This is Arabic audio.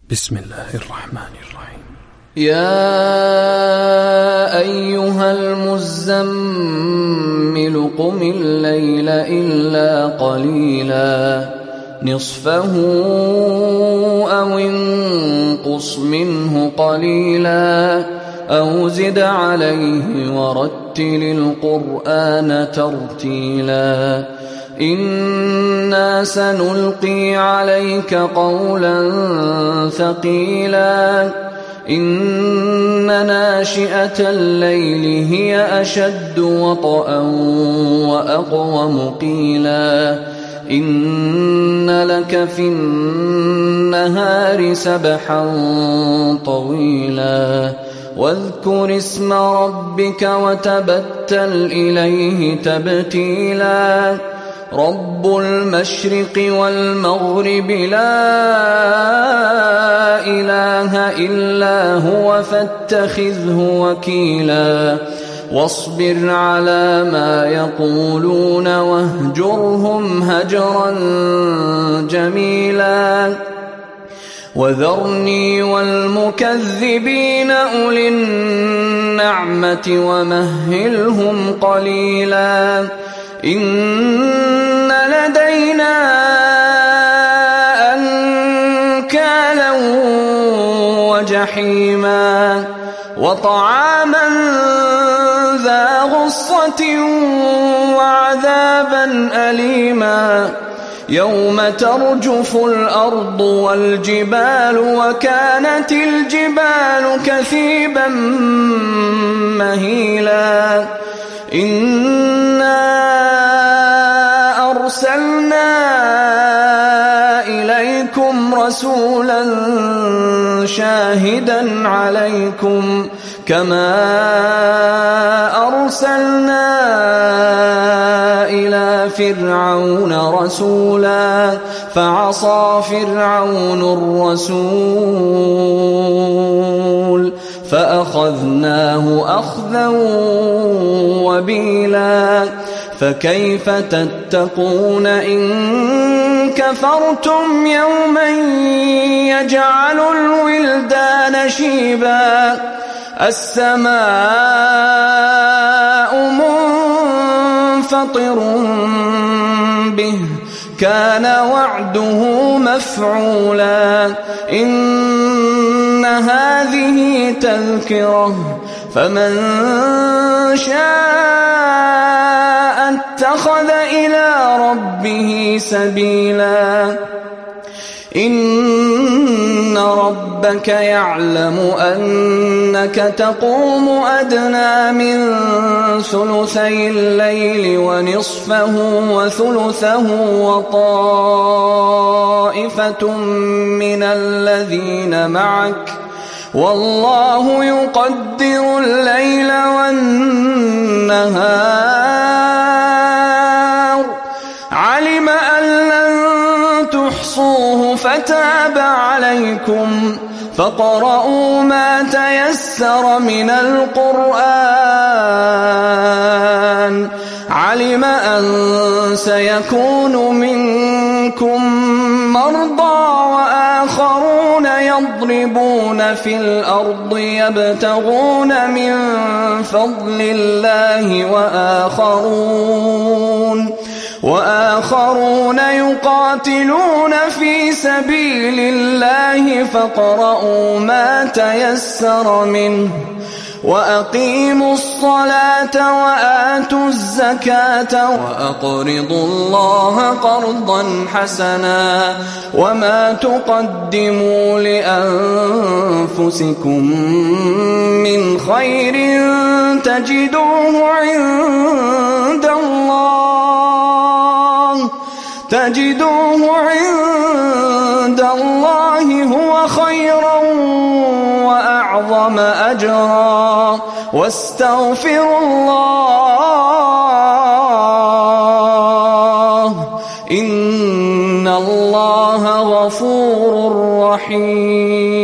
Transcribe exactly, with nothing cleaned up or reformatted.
بسم الله الرحمن الرحيم. يا أيها المزمل قم الليل إلا قليلا نصفه أو انقص منه قليلا أو زد عليه ورتل القرآن ترتيلا إنا سنلقي عليك قولا ثقيلا إن ناشئة الليل هي أشد وطئا وأقوم قيلا إن لك في النهار سبحا طويلا واذكر اسم ربك وتبتل إليه تبتيلا رب المشرق والمغرب لا إله إلا هو فاتخذه وكيلا واصبر على ما يقولون واهجرهم هجرا جميلا وذرني والمكذبين أولي النعمة ومهلهم قليلا إن لدينا أنكالا وجحيما وطعاما ذا غصة وعذابا أليما يوم ترجف الأرض والجبال وكانت الجبال كثيبا مهيلا إنا أرسلنا إليكم رسولا شاهدا عليكم كما أرسلنا إلى فرعون رسولا فعصى فرعون الرسول فأخذناه أخذا وبيلا فكيف تتقون إن كفرتم يوما يجعل الولدان شيبا السماء منفطر به كان وعده مفعولا إن هذه تذكرة فمن شاء اتخذ إلى ربه سبيلا إن ربك يعلم أنك تقوم أدنى من ثلثي الليل ونصفه وثلثه وطائفة من الذين معك والله يقدر الليل والنهار علم أن لن تحصوه فتاب عليكم فاقرؤوا ما تيسر من القرآن علم أن سيكون منكم مرضى وآخرون يضربون في الأرض يبتغون من فضل الله وآخرون وآخرون يقاتلون في سبيل الله فاقرؤوا ما تيسر منه وأقيموا الصلاة وآتوا الزكاة وأقرضوا الله قرضا حسنا وما تقدموا لأنفسكم من خير تجدوه عند الله تجدوه عند الله هو خيرا وأعظم أجرا واستغفروا الله إن الله غفور رحيم.